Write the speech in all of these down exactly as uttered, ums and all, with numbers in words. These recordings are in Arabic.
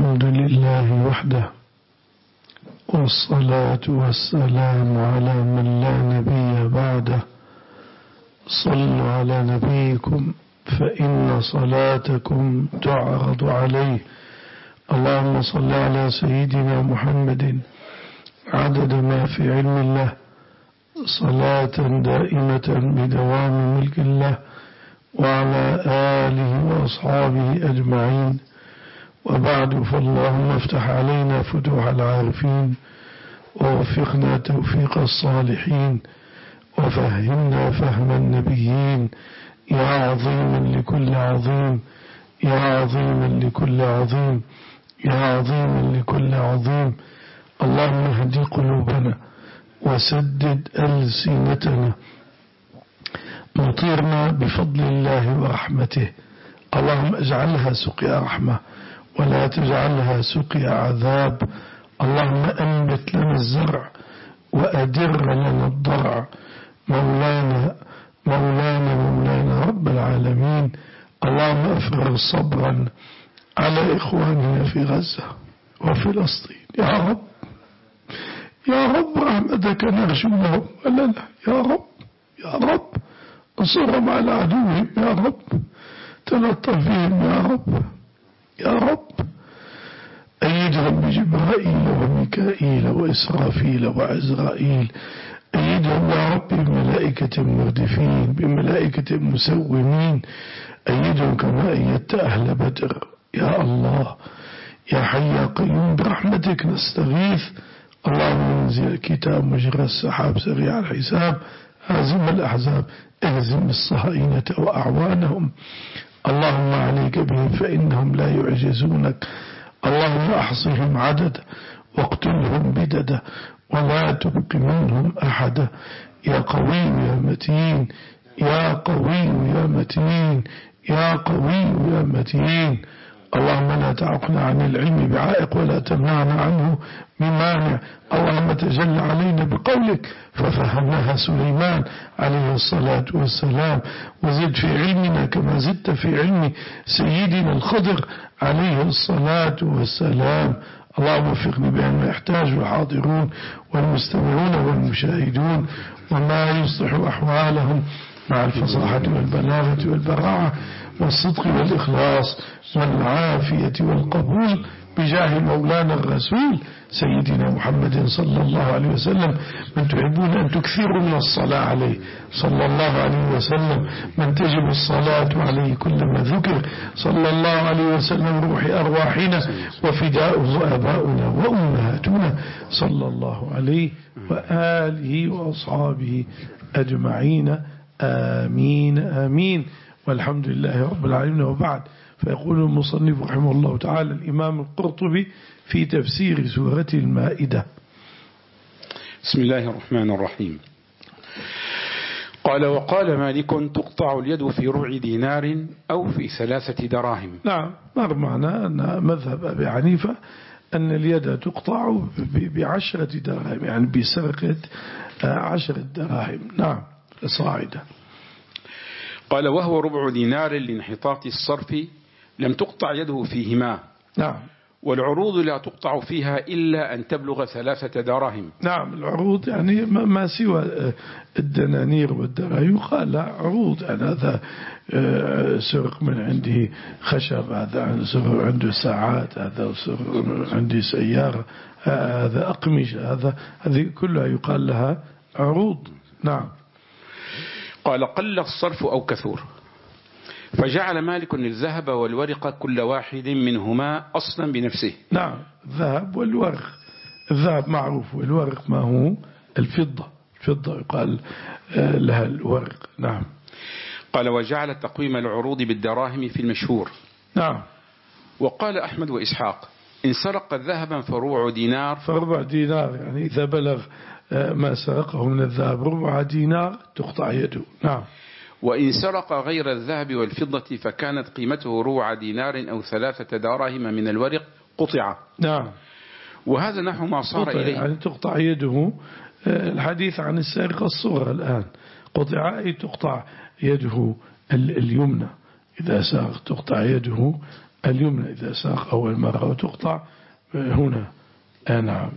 الحمد لله وحده، والصلاة والسلام على من لا نبي بعده. صلوا على نبيكم فإن صلاتكم تعرض عليه. اللهم صل على سيدنا محمد عدد ما في علم الله، صلاة دائمة بدوام ملك الله، وعلى آله وأصحابه أجمعين. وبعد، فاللهم افتح علينا فتوح العارفين، ووفقنا توفيق الصالحين، وفهمنا فهم النبيين، يا عظيما لكل عظيم، يا عظيما لكل عظيم، يا عظيما لكل عظيم. اللهم اهد قلوبنا وسدد ألسنتنا، مطيرنا بفضل الله ورحمته. اللهم اجعلها سقيا رحمة ولا تجعلها سقيا عذاب. اللهم أنبت لنا الزرع وأدر لنا الضرع. مولانا مولانا مولانا رب العالمين، اللهم أفرغ صبرا على إخواننا في غزة وفلسطين يا رب. يا رب رحمتك نرجو لهم ولنا يا رب. يا رب انصرهم على عدوهم يا رب، تلطف بهم يا رب. يا رب أيدهم بجبرائيل وميكائيل وإسرافيل وعزرائيل. أيدهم يا رب بملائكة مردفين، بملائكة مسومين. أيدهم كما أيدت أهل بدر يا الله. يا حي يا قيوم برحمتك نستغيث. اللهم انزل الكتاب مجرى السحاب سريع الحساب، هازم الأحزاب، اهزم الصهاينة وأعوانهم. اللهم عليك بهم فإنهم لا يعجزونك. اللهم أحصهم عددا واقتلهم بددا ولا تبق منهم أحدا. يا قوي يا متين، يا قوي يا متين، يا قوي يا متين. اللهم لا تعقنا عن العلم بعائق ولا تمنعنا عنه بمانع. اللهم تجل علينا بقولك ففهمناها سليمان عليه الصلاة والسلام، وزد في علمنا كما زدت في علم سيدنا الخضر عليه الصلاة والسلام. اللهم وفقنا بأن يحتاج الحاضرون والمستمعون والمشاهدون، وما يصلح أحوالهم مع الفصاحة والبلاغة والبراعة والصدق والإخلاص والعافية والقبول، بجاه مولانا الرسول سيدنا محمد صلى الله عليه وسلم. من تحبون أن تكثروا من الصلاة عليه صلى الله عليه وسلم، من تجب الصلاة عليه كلما ذكر صلى الله عليه وسلم، روح أرواحنا وفداؤه آباؤنا وأمهاتنا صلى الله عليه وآله وأصحابه أجمعين. آمين آمين. والحمد لله رب العالمين. وبعد، فيقول المصنف رحمه الله تعالى الإمام القرطبي في تفسير سورة المائدة: بسم الله الرحمن الرحيم. قال: وقال مالك: تقطع اليد في ربع دينار أو في ثلاثة دراهم. نعم، مر معنا أن مذهب أبي حنيفة أن اليد تقطع بعشرة دراهم، يعني بسرقة عشرة دراهم. نعم، صاعدة. قال: وهو ربع دينار لانحطاط الصرف لم تقطع يده فيهما. نعم. والعروض لا تقطع فيها إلا أن تبلغ ثلاثة دراهم. نعم، العروض يعني ما سوى الدنانير والدراهم يقال لا عروض. يعني هذا سرق من عنده خشب، هذا سرق عنده ساعات، هذا سرق عنده سيارة، هذا أقمشة، هذا هذه كلها يقال لها عروض. نعم. قال: قل الصرف أو كثور، فجعل مالك الذهب والورق كل واحد منهما أصلا بنفسه. نعم، الذهب والورق. الذهب معروف، والورق ما هو الفضة. الفضة يقال لها الورق. نعم. قال: وجعل تقويم العروض بالدراهم في المشهور. نعم. وقال أحمد وإسحاق: إن سرق ذهبا فربع دينار. فربع دينار يعني إذا بلغ ما سرقه من الذهب ربع دينار تقطع يده. نعم. وإن سرق غير الذهب والفضة فكانت قيمته ربع دينار أو ثلاثة دراهم من الورق قطع. نعم. وهذا نحو ما صار إليه، يعني تقطع يده. الحديث عن السارق الصغرى الآن، قطع أي تقطع يده اليمنى، إذا ساق تقطع يده اليمنى إذا ساق أول مرة وتقطع هنا. نعم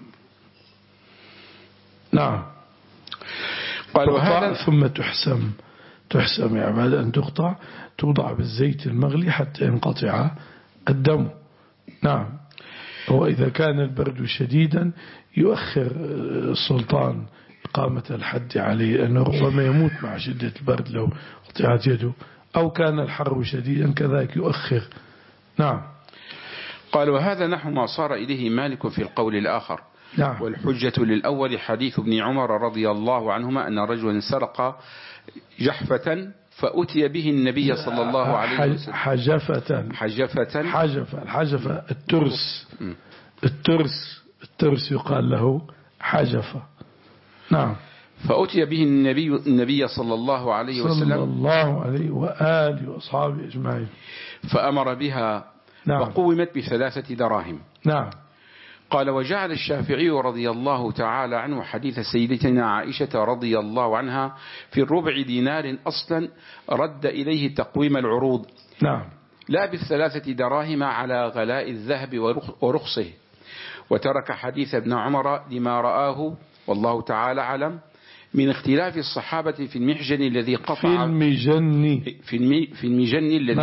نعم. قال وهذا ثم تحسم تحسم يعني بعد أن تقطع توضع بالزيت المغلي حتى ينقطع الدم. نعم. وإذا كان البرد شديدا يؤخر السلطان إقامة الحد عليه لأنه ربما يموت مع شدة البرد لو قطعت يده، أو كان الحر شديدا كذلك يؤخر. نعم. قال وهذا نحو ما صار إليه مالك في القول الآخر. نعم. والحجة للأول حديث ابن عمر رضي الله عنهما أن رجلا سرق جحفة فأتي به النبي صلى الله عليه وسلم. حجفة حجفة حجفة الحجفة الترس الترس الترس يقال له حجفة. نعم. فأتي به النبي النبي صلى الله عليه وسلم صلى الله عليه وآله وأصحابه أجمعين فأمر بها. نعم. وقومت بثلاثة دراهم. نعم. قال وجعل الشافعي رضي الله تعالى عنه حديث سيدتنا عائشة رضي الله عنها في الربع دينار أصلا رد إليه تقويم العروض. نعم. لا بالثلاثة دراهم على غلاء الذهب ورخصه، وترك حديث ابن عمر لما رآه والله تعالى علم من اختلاف الصحابة في المحجن الذي قطع في المجن في, المي في المجن الذي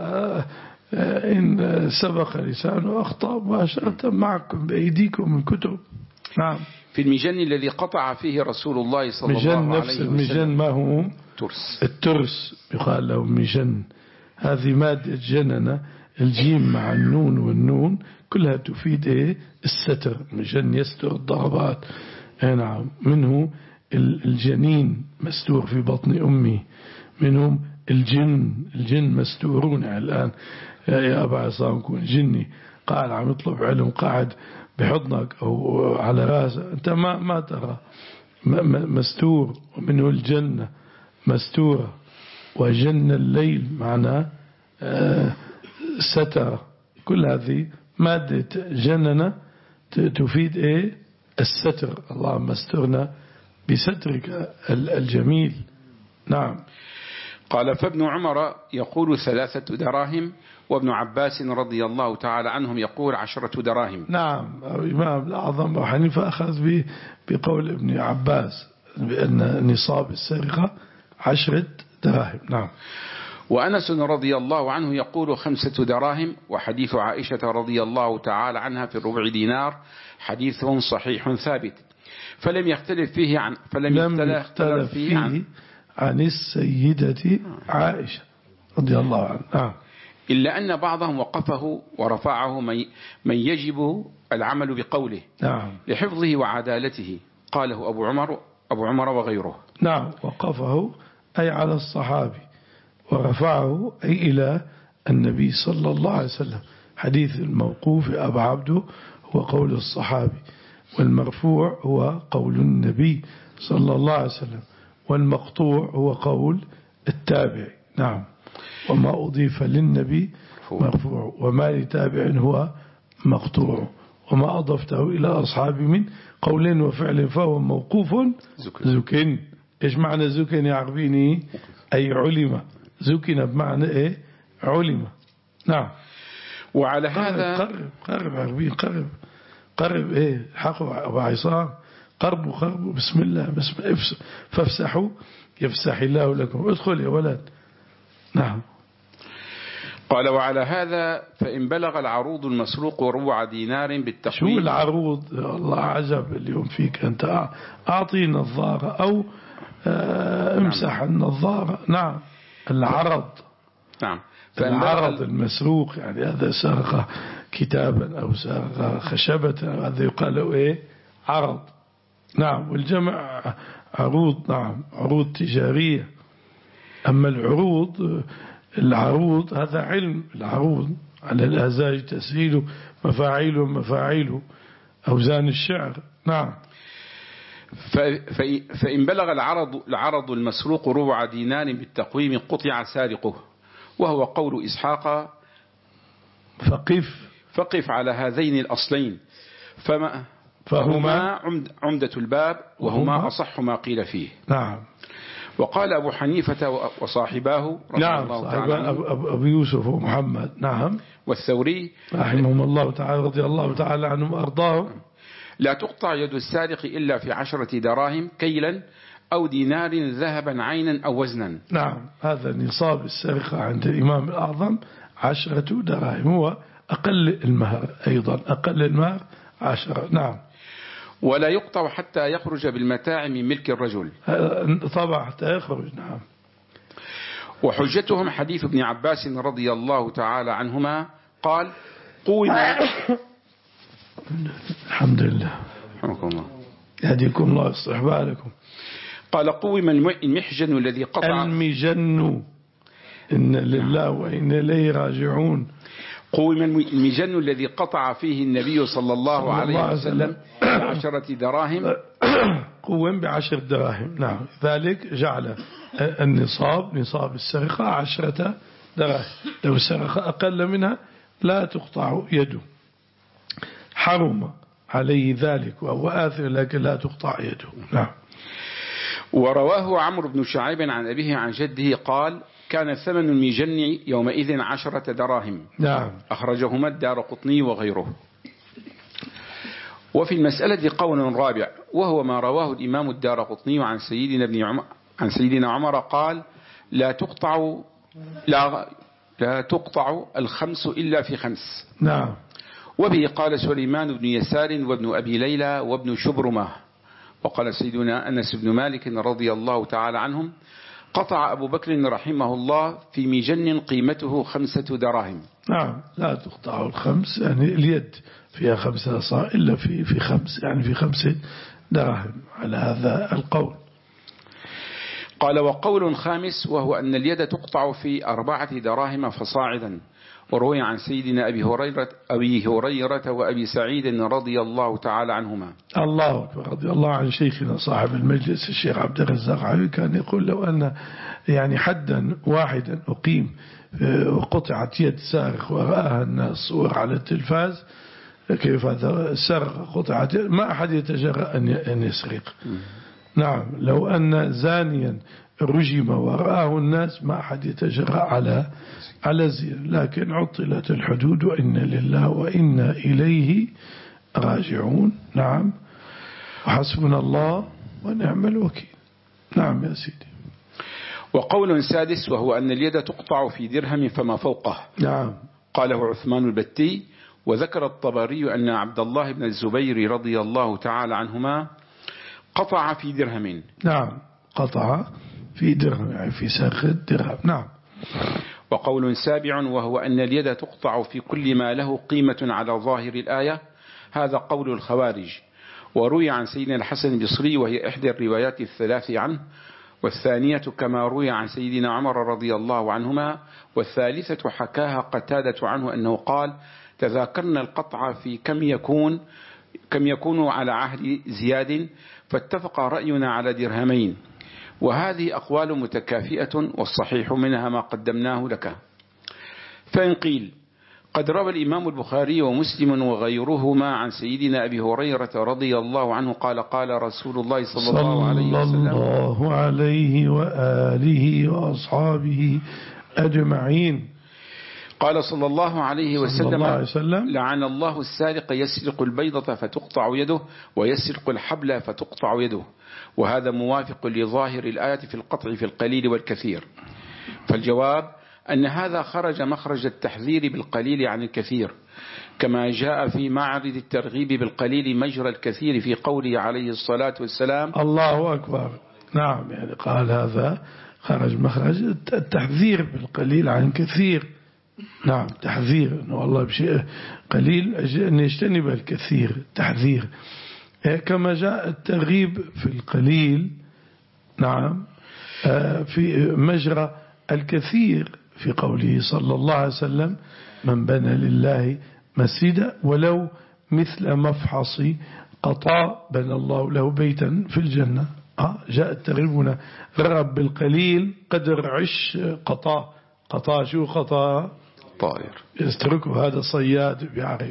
إن سبق لسانه أخطأ مباشرة معكم بأيديكم من كتب. نعم. في المجن الذي قطع فيه رسول الله صلى الله عليه وسلم. نفس المجن ما هو ترس. الترس يقال له مجن. هذه مادة جننة الجيم مع النون والنون كلها تفيد إيه الستر. مجن يستر الضربات. نعم. منه الجنين مستور في بطن أمي، منهم الجن الجن مستورون الآن. يا أبا عصام كون جني قاعد عم يطلب علم قاعد بحضنك أو على راسه أنت ما ما ترى مستور. ومنه الجنة مستورة. وجن الليل معناه ستر. كل هذه مادة جننة تفيد إيه الستر. اللهم استرنا بسترك الجميل. نعم. قال فابن عمر يقول ثلاثة دراهم، وابن عباس رضي الله تعالى عنهم يقول عشرة دراهم. نعم. الإمام الأعظم أبو حنيفة أخذ بقول ابن عباس بأن نصاب السرقة عشرة دراهم. نعم. وأنس رضي الله عنه يقول خمسة دراهم. وحديث عائشة رضي الله تعالى عنها في الربع دينار حديث صحيح ثابت، فلم يختلف فيه عن فلم يختلف فيه عن, عن السيدة عائشة رضي الله عنها، إلا أن بعضهم وقفه ورفعه من يجب العمل بقوله. نعم. لحفظه وعدالته. قاله أبو عمر أبو عمر وغيره. نعم. وقفه أي على الصحابي، ورفعه أي إلى النبي صلى الله عليه وسلم. حديث الموقوف أبا عبده هو قول الصحابي، والمرفوع هو قول النبي صلى الله عليه وسلم، والمقطوع هو قول التابع. نعم. وما أضيف للنبي مرفوع، وما لتابع هو مقطوع، وما أضفته إلى أصحابي من قول وفعل فهو موقوف زكن. إيش معنى زكن يا عربيني؟ أي علم. زكن بمعنى إيه؟ علم. نعم. وعلى هذا قرب قرب عربي قرب قرب إيه حقوا أبو عصام قربوا قربوا بسم الله بسم الله فافسحوا يفسح الله لكم. ادخل يا ولد. نعم. قال وعلى هذا فإن بلغ العروض المسروق ربع دينار بالتقويم. شو العروض؟ الله عجب اليوم فيك أنت. أعطي نظارة أو امسح النظارة. نعم. العرض. نعم. العرض المسروق يعني هذا سرق كتابا أو سرق خشبة، هذا يقال له إيه؟ عرض. نعم. والجمع عروض. نعم. عروض تجارية. أما العروض العروض هذا علم. العروض على الأزاج تسهيله مفاعيله مفاعيله أوزان الشعر. نعم. فإن بلغ العرض العرض المسروق ربع دينار بالتقويم قطع سارقه، وهو قول إسحاق. فقف فقف على هذين الأصلين فما فهما عمدة الباب، وهما أصح ما قيل فيه. نعم. وقال أبو حنيفة وصاحباه رحمه نعم الله صاحب تعالى أبو, أبو يوسف ومحمد نعم والثوري رحمهم الله تعالى رضي الله تعالى عنهم وأرضاهم لا تقطع يد السارق إلا في عشرة دراهم كيلا أو دينار ذهبا عينا أو وزنا. نعم هذا نصاب السرقة عند الإمام الأعظم عشرة دراهم، هو أقل المهر أيضا، أقل المهر عشرة. نعم. ولا يقطع حتى يخرج بالمتاع من ملك الرجل، طبعا حتى يخرج. نعم. وحجتهم حديث ابن عباس رضي الله تعالى عنهما قال قوم الحمد لله رحمكم الله يهديكم الله يصلح بالكم. قال قوم المحجن الذي قطع المجن إن لله وإن إليه راجعون. قوم المجن الذي قطع فيه النبي صلى الله, صلى الله عليه وسلم بعشرة دراهم قوم بعشر دراهم. نعم ذلك جعل النصاب نصاب السرقة عشرة دراهم، لو سرق أقل منها لا تقطع يده، حرم عليه ذلك وهو آثر لكن لا تقطع يده. نعم. ورواه عمرو بن شعيب عن أبيه عن جده قال كان ثمن المجن يومئذ عشرة دراهم. نعم. أخرجهما الدارقطني وغيره. وفي المسألة قول رابع وهو ما رواه الإمام الدارقطني عن سيدنا ابن عمر عن سيدنا عمر قال لا تقطع لا لا تقطع الخمس إلا في خمس. نعم. وبه قال سليمان بن يسار وابن أبي ليلى وابن شبرمة. وقال سيدنا أنس بن مالك رضي الله تعالى عنهم قطع أبو بكر رحمه الله في مجن قيمته خمسة دراهم. نعم لا تقطع الخمس، يعني اليد فيها خمسة صاع إلا في في خمس، يعني في خمسة دراهم على هذا القول. قال وقول خامس وهو أن اليد تقطع في أربعة دراهم فصاعدا. وروي عن سيدنا أبي هريرة, أبي هريرة وأبي سعيد رضي الله تعالى عنهما. الله أكبر. رضي الله عن شيخنا صاحب المجلس الشيخ عبد الرزاق علي كان يقول لو أن يعني حدا واحدا أقيم وقطعت يد سارق ورآها الناس صور على التلفاز كيف هذا السرقة قطعت ما أحد يتجرأ أن يسرق. نعم لو أن زانيا رجم ورآه الناس ما أحد يتجرأ على على زين، لكن عطلت الحدود وإنا لله وإنا إليه راجعون. نعم. وحسبنا الله ونعم الوكيل. نعم يا سيدي. وقول سادس وهو أن اليد تقطع في درهم فما فوقه. نعم. قاله عثمان البتي. وذكر الطبري أن عبد الله بن الزبير رضي الله تعالى عنهما قطع في درهم. نعم قطع في درهم يعني في ساق الدرهم. نعم. وقول سابع وهو أن اليد تقطع في كل ما له قيمة على ظاهر الآية، هذا قول الخوارج. وروي عن سيدنا الحسن البصري وهي إحدى الروايات الثلاث عنه، والثانية كما روي عن سيدنا عمر رضي الله عنهما، والثالثة حكاها قتادة عنه أنه قال تذاكرنا القطع في كم يكون كم يكون على عهد زياد فاتفق رأينا على درهمين. وهذه أقوال متكافئة والصحيح منها ما قدمناه لك. فإن قيل قد روى الإمام البخاري ومسلم وغيرهما عن سيدنا أبي هريرة رضي الله عنه قال قال رسول الله صلى الله عليه وسلم صلى الله عليه وآله وأصحابه أجمعين قال صلى الله عليه وسلم, الله عليه وسلم لعن الله السارق يسرق البيضة فتقطع يده ويسرق الحبل فتقطع يده. وهذا موافق لظاهر الآية في القطع في القليل والكثير. فالجواب أن هذا خرج مخرج التحذير بالقليل عن الكثير، كما جاء في معرض الترغيب بالقليل مجرى الكثير في قوله عليه الصلاة والسلام الله أكبر. نعم يعني قال هذا خرج مخرج التحذير بالقليل عن كثير. نعم تحذير أنه والله بشيء قليل أن يجتنب الكثير تحذير، كما جاء الترغيب في القليل. نعم في مجرى الكثير في قوله صلى الله عليه وسلم من بنى لله مسجدا ولو مثل مفحص قطاء بنى الله له بيتا في الجنة. جاء الترغيب هنا رغب بالقليل قدر عش قطاء. قطاء شو قطاء؟ طائر يستركه هذا صياد بعريب.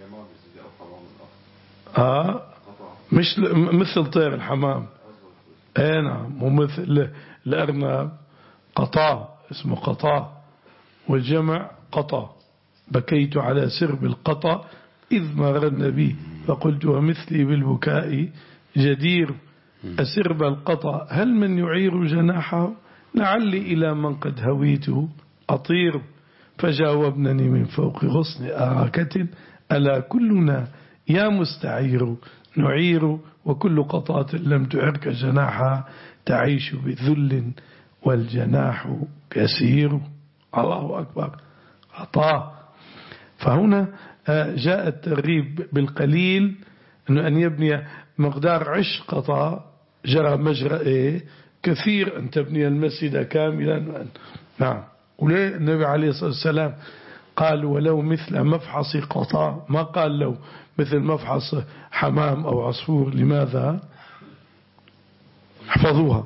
آه مش مثل طير الحمام. اي نعم. ومثل الأرنب قطا، اسمه قطا، والجمع قطا. بكيت على سرب القطا إذ مررن بي فقلت ومثلي بالبكاء جدير. أسرب القطا هل من يعير جناحه لعلي إلى من قد هويته أطير. فجاوبنني من فوق غصن أراكة ألا كلنا يا مستعير نعير. وكل قطاة لم تعرك جناحها تعيش بذل والجناح كسير. الله أكبر. عطاء. فهنا جاء الترغيب بالقليل أنه أن يبني مقدار عش قطاء جرى مجرى إيه كثير أن تبني المسجد كاملا. نعم. وليه النبي عليه الصلاة والسلام قال ولو مثل مفحص قطاء، ما قال لو مثل مفحص حمام أو عصفور. لماذا؟ احفظوها.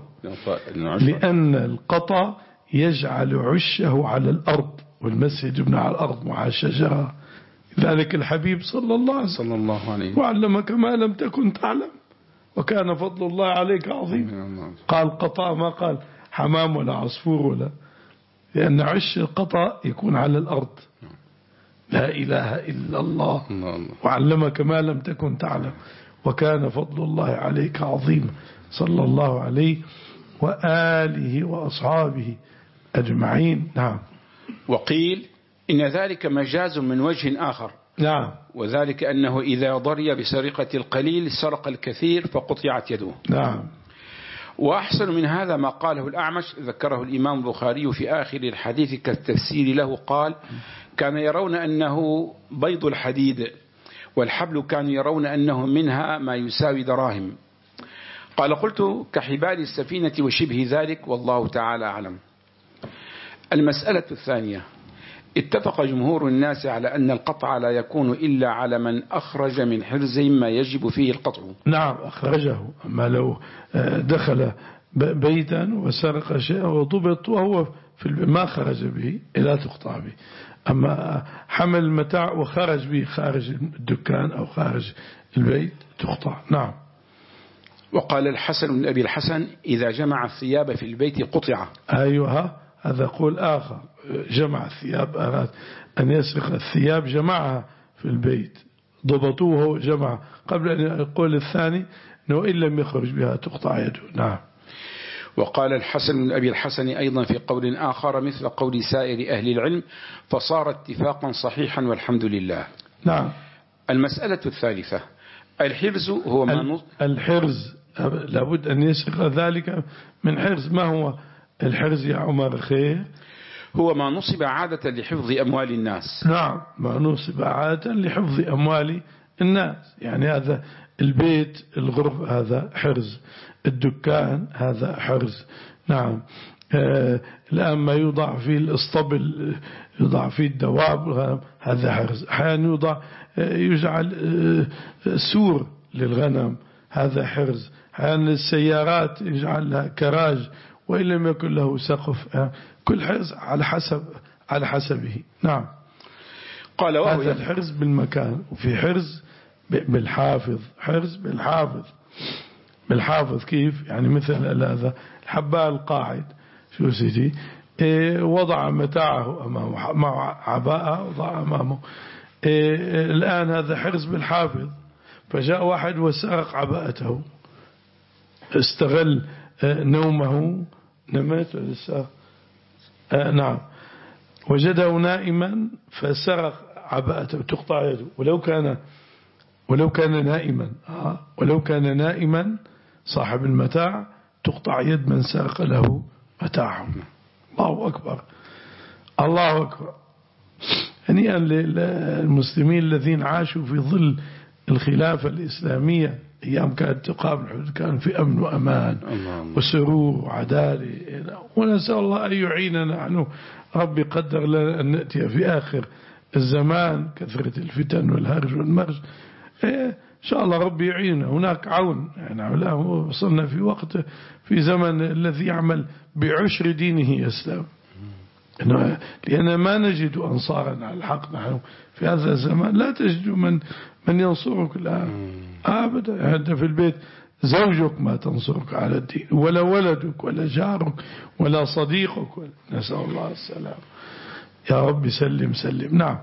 لأن القطا يجعل عشه على الأرض والمسجد يبنى على الأرض مع الشجرة. ذلك الحبيب صلى الله عليه وسلم, صلى الله عليه وسلم وعلمك ما لم تكن تعلم وكان فضل الله عليك عظيم. قال قطا ما قال حمام ولا عصفور ولا، لأن عش القطا يكون على الأرض. لا إله إلا الله وعلمك ما لم تكن تعلم وكان فضل الله عليك عظيم صلى الله عليه وآله وأصحابه أجمعين. نعم. وقيل إن ذلك مجاز من وجه آخر. نعم. وذلك أنه إذا ضري بسرقة القليل سرق الكثير فقطعت يده. نعم. وأحسن من هذا ما قاله الأعمش ذكره الإمام البخاري في آخر الحديث كالتفسير له قال كان يرون أنه بيض الحديد والحبل كانوا يرون أنه منها ما يساوي دراهم. قال قلت كحبال السفينة وشبه ذلك والله تعالى أعلم. المسألة الثانية اتفق جمهور الناس على أن القطع لا يكون إلا على من أخرج من حرز ما يجب فيه القطع. نعم أخرجه. أما لو دخل بيتا وسرق شيئا وضبط وهو في ما خرج به لا تقطع به. أما حمل المتاع وخرج به خارج الدكان أو خارج البيت تقطع. نعم. وقال الحسن بن أبي الحسن إذا جمع الثياب في البيت قطع. أيها هذا قول آخر. جمع الثياب أراد أن يسرق الثياب جمعها في البيت ضبطوه جمع قبل أن يقول الثاني أنه إن لم يخرج بها تقطع يده. نعم. وقال الحسن بن أبي الحسن أيضا في قول آخر مثل قول سائر أهل العلم فصار اتفاقا صحيحا والحمد لله. نعم. المسألة الثالثة الحرز هو ما الحرز لابد أن يسرق ذلك من حرز. ما هو الحرز يا عمر خير؟ هو ما نصب عادة لحفظ أموال الناس. نعم ما نصب عادة لحفظ أموال الناس. يعني هذا البيت الغرف هذا حرز، الدكان هذا حرز. نعم. آه الآن ما يوضع في الاسطبل يوضع في الدواب هذا حرز. أحيانا يوضع آه يجعل آه سور للغنم هذا حرز. أحيانا السيارات يجعل لها كراج وإن لم يكن له سقف. آه كل حرز على حسب على حسبه. نعم. قال هذا الحرز بالمكان. وفي حرز بالحافظ. حرز بالحافظ. بالحافظ كيف؟ يعني مثل هذا الحبال القاعد شو سيدي إيه وضع متاعه أمامه مع عباءة وضع أمامه. إيه الآن هذا حرز بالحافظ فجاء واحد وسرق عباءته استغل إيه نومه نمت لسه آه نعم وجده نائما فسرق عباءته تقطع يده. ولو كان ولو كان نائما آه ولو كان نائما صاحب المتاع تقطع يد من سرق له متاعه. الله أكبر. الله أكبر. هنيئا للمسلمين الذين عاشوا في ظل الخلافة الإسلامية أيام كانت تقام الحدود كان في أمن وأمان وسرور وعدالة. ونسأل الله أن يعيننا نحن. ربي قدر لنا أن نأتي في آخر الزمان كثرة الفتن والهرج والمرج. إيه إن شاء الله ربي يعيننا. هناك عون يعني الآن وصلنا في وقت في زمن الذي يعمل بعشر دينه يسلم. لأن ما نجد أنصارا على الحق. نحن في هذا الزمان لا تجد من من ينصرك الآن أبدا. أنت في البيت زوجك ما تنصرك على الدين، ولا ولدك ولا جارك ولا صديقك ولا. نسأل الله السلام. يا رب سلم سلم. نعم.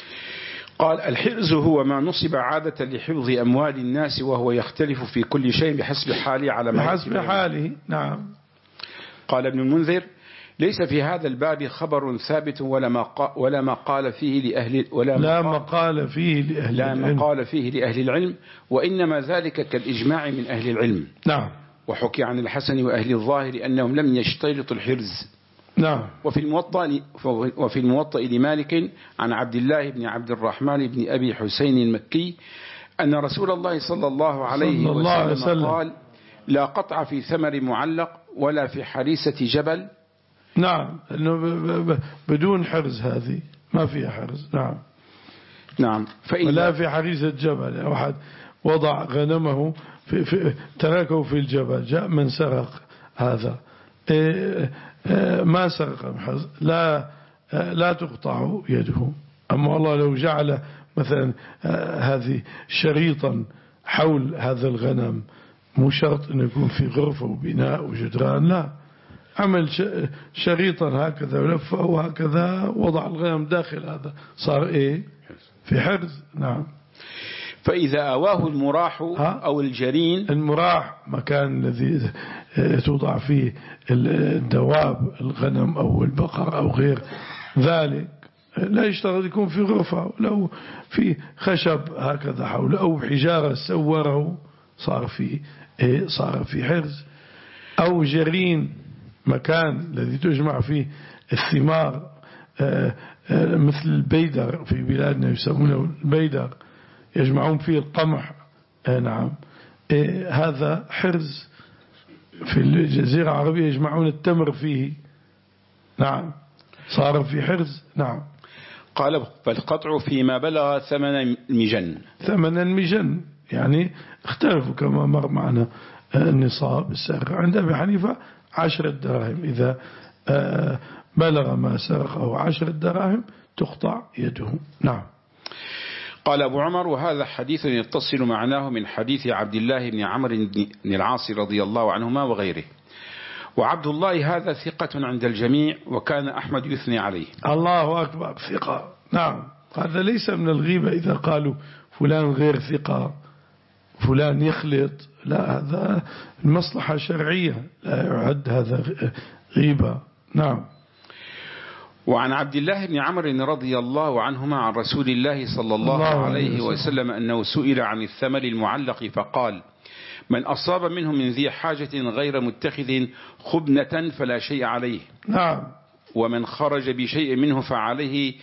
قال الحرز هو ما نصب عادة لحفظ أموال الناس، وهو يختلف في كل شيء بحسب حاله على ما بحسب حاله. نعم. قال ابن المنذر ليس في هذا الباب خبر ثابت ولا ما ولا ما قال فيه لأهل ولا لا مقال فيه لأهل لا العلم. مقال فيه لأهل العلم، وإنما ذلك كالإجماع من أهل العلم. نعم. وحكي عن الحسن وأهل الظاهر أنهم لم يشترطوا الحرز. نعم. وفي الموطأ وفي الموطأ لمالك عن عبد الله بن عبد الرحمن بن أبي حسين المكي أن رسول الله صلى الله عليه صلى الله عليه وسلم وسلم قال لا قطع في ثمر معلق ولا في حريسة جبل. نعم. إنه بدون حرز، هذه ما فيها حرز. نعم. نعم. ولا في حريسة جبل. يعني واحد وضع غنمه في في تركه في الجبل، جاء من سرق هذا، إيه إيه ما سرق حرز، لا لا تقطع يده. أما الله لو جعل مثلا هذه شريطا حول هذا الغنم، مو شرط أن يكون في غرفة وبناء وجدران، لا، عمل شريطا هكذا ولفه وهكذا، وضع الغنم داخل هذا، صار إيه في حرز. نعم. فإذا أواه المراح أو الجرين. المراح مكان الذي توضع فيه الدواب، الغنم أو البقر أو غير ذلك، لا يشترط يكون في غرفة، لو في خشب هكذا حوله أو حجارة سوره صار في إيه صار في حرز. أو جرين مكان الذي تجمع فيه الثمار، آآ آآ مثل البيدر في بلادنا يسمونه البيدر، يجمعون فيه القمح. نعم. هذا حرز. في الجزيرة العربية يجمعون التمر فيه. نعم. صار في حرز. نعم. قال فالقطع فيما بلغ ثمن المجن. ثمن المجن يعني اختلفوا كما مر معنا النصاب السرقة. عند أبي حنيفة عشرة دراهم، إذا بلغ ما سرقه عشرة دراهم تقطع يده. نعم. قال أبو عمر وهذا حديث يتصل معناه من حديث عبد الله بن عمرو بن العاص رضي الله عنهما وغيره. وعبد الله هذا ثقة عند الجميع، وكان أحمد يثني عليه. الله أكبر. ثقة. نعم. هذا ليس من الغيبة إذا قالوا فلان غير ثقة، فلان يخلط، لا، هذا المصلحة شرعية، لا يعد هذا غيبة. نعم. وعن عبد الله بن عمرو رضي الله عنهما عن رسول الله صلى الله, الله عليه وسلم أنه سئل عن الثمر المعلق فقال من أصاب منه من ذي حاجة غير متخذ خبنة فلا شيء عليه. نعم. ومن خرج بشيء منه فعليه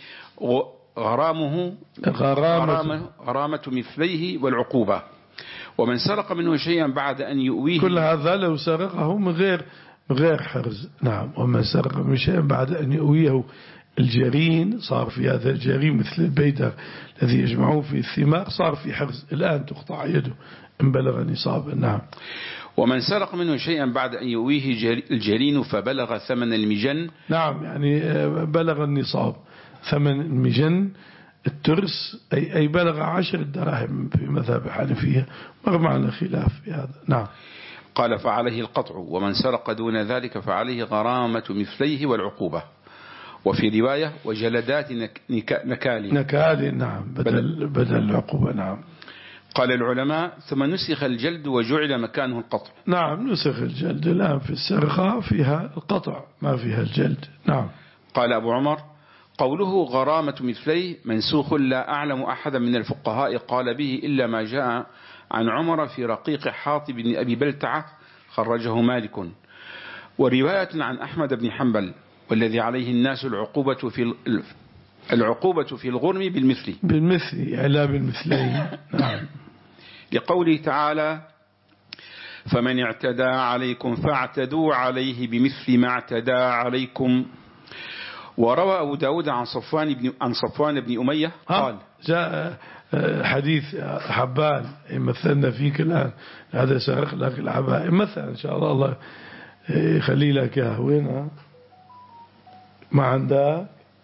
غرامه غرامة, غرامة مثليه والعقوبة. ومن سرق منه شيئا بعد أن يؤويه. كل هذا لو سرقه من غير غير حرز. نعم. ومن سرق منه شيئا بعد أن يؤويه الجرين، صار في هذا الجرين مثل البيدر الذي يجمعون في الثمار، صار في حرز، الآن تقطع يده إن بلغ نصابا. نعم. ومن سرق منه شيئا بعد أن يؤويه الجرين فبلغ ثمن المجن. نعم. يعني بلغ النصاب ثمن المجن الترس، أي, أي بلغ عشر دراهم في مذهب حنفية، مر معنا خلاف في هذا. نعم. قال فعليه القطع، ومن سرق دون ذلك فعليه غرامة مثليه والعقوبة. وفي رواية وجلدات نكال نكال. نعم. بدل, بدل العقوبة. نعم. قال العلماء ثم نسخ الجلد وجعل مكانه القطع. نعم. نسخ الجلد، الآن في السرقة فيها القطع ما فيها الجلد. نعم. قال أبو عمر قوله غرامة مثليه منسوخ، لا أعلم أحدا من الفقهاء قال به إلا ما جاء عن عمر في رقيق حاطب بن أبي بلتعة خرجه مالك. ورواية عن أحمد بن حنبل والذي عليه الناس العقوبة في العقوبة في الغرم بالمثل بالمثل لا بالمثلين. نعم. لقوله تعالى فمن اعتدى عليكم فاعتدوا عليه بمثل ما اعتدى عليكم. وروى أبو داود عن صفوان بن عن صفوان بن أمية قال جاء حديث حبان مثلنا فيك الآن، هذا سرق لك العباء مثلا، إن شاء الله الله يخلي لك يا وين ما عندك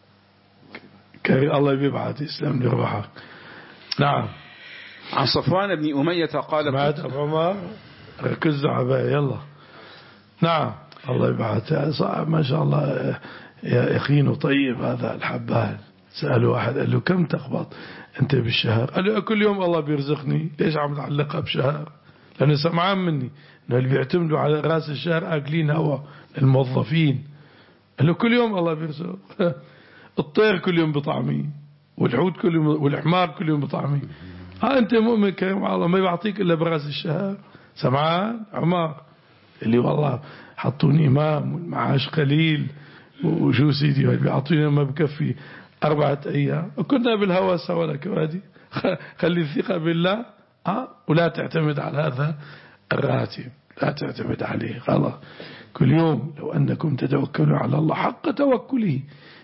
الله بيبعث يسلم لروحك. نعم. عن صفوان بن أمية قال مات أبو عمر ركزوا عباية يلا. نعم الله يبعث صعب ما شاء الله يا أخينا طيب هذا الحبان. سأله واحد قال له كم تقبض أنت بالشهر؟ قال له كل يوم الله بيرزقني. ليش عم تعلقها بشهر؟ لأنه سمعان مني إنه اللي بيعتمدوا على رأس الشهر أكلين هوا الموظفين. قال له كل يوم الله بيرزق. الطير كل يوم بطعمي والحوت كل يوم والحمار كل يوم بطعمي. ها أنت مؤمن كريم على الله ما يعطيك إلا برأس الشهر. سمعان عمار اللي والله حطوني إمام والمعاش قليل وشو سيدي بيعطينا ما بكفي أربعة أيام وكنا بالهوى سوا لك وادي. خلي الثقة بالله ها ولا تعتمد على هذا الراتب لا تعتمد عليه خلاص. كل يوم لو أنكم تتوكلوا على الله حق توكله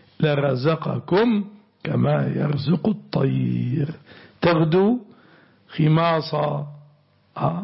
لرزقكم كما يرزق الطير تغدو خماصا ها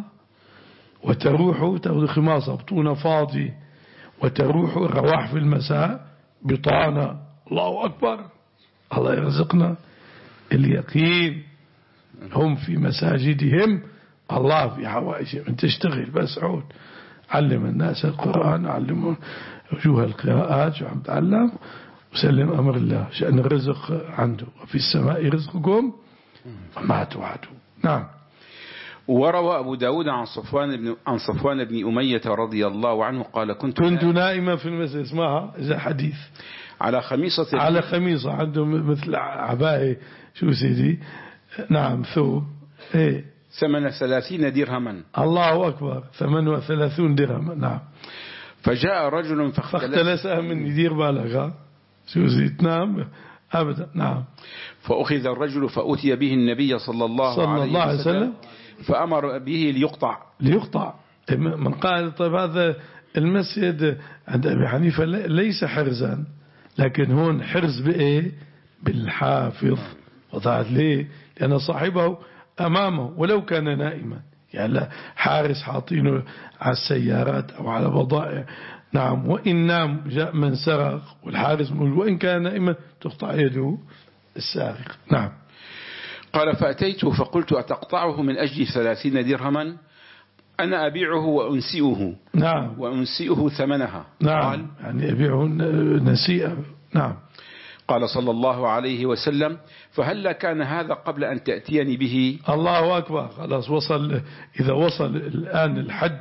وتروح تغدو خماصا بطون فاضي وتروح الرواح في المساء بطانة. الله أكبر الله يرزقنا اليقين. هم في مساجدهم الله في حوائجهم. انت تشتغل بس عود علم الناس القرآن علمهم وجوه القراءات شو عم تعلم وسلم أمر الله شأن الرزق عنده. وفي السماء رزقكم وما توعدوا. نعم. وروى أبو داود عن صفوان بن عن صفوان بن أمية رضي الله عنه قال كنت كنت نائما في المسجد. اسمها إذا حديث على خميصة على خميصة عنده مثل عباية شو سيدي. نعم ثوب ايه ثمن ثلاثين درهما. الله أكبر ثمن وثلاثون درهما. نعم. فجاء رجل فاختلسها من يدير بالغ شو زيد. نعم أبدا. نعم. فأخذ الرجل فأتي به النبي صلى الله, صلى عليه, الله عليه وسلم فأمر به ليقطع ليقطع. من قال طيب هذا المسجد عند أبي حنيفة ليس حرزا لكن هون حرز بإيه بالحافظ. وضعت ليه لأن صاحبه أمامه ولو كان نائما يعني لا حارس حاطينه على السيارات أو على بضائع. نعم. وإن نام جاء من سرق والحارس وإن كان نائما تقطع يده السارق. نعم. قال فأتيته فقلت أتقطعه من أجل ثلاثين درهما أنا أبيعه وأنسئه. نعم. وأنسئه ثمنها. نعم. قال يعني أبيعه نسيئة. نعم. قال صلى الله عليه وسلم فهل كان هذا قبل أن تأتيني به؟ الله أكبر. خلاص وصل. إذا وصل الآن الحد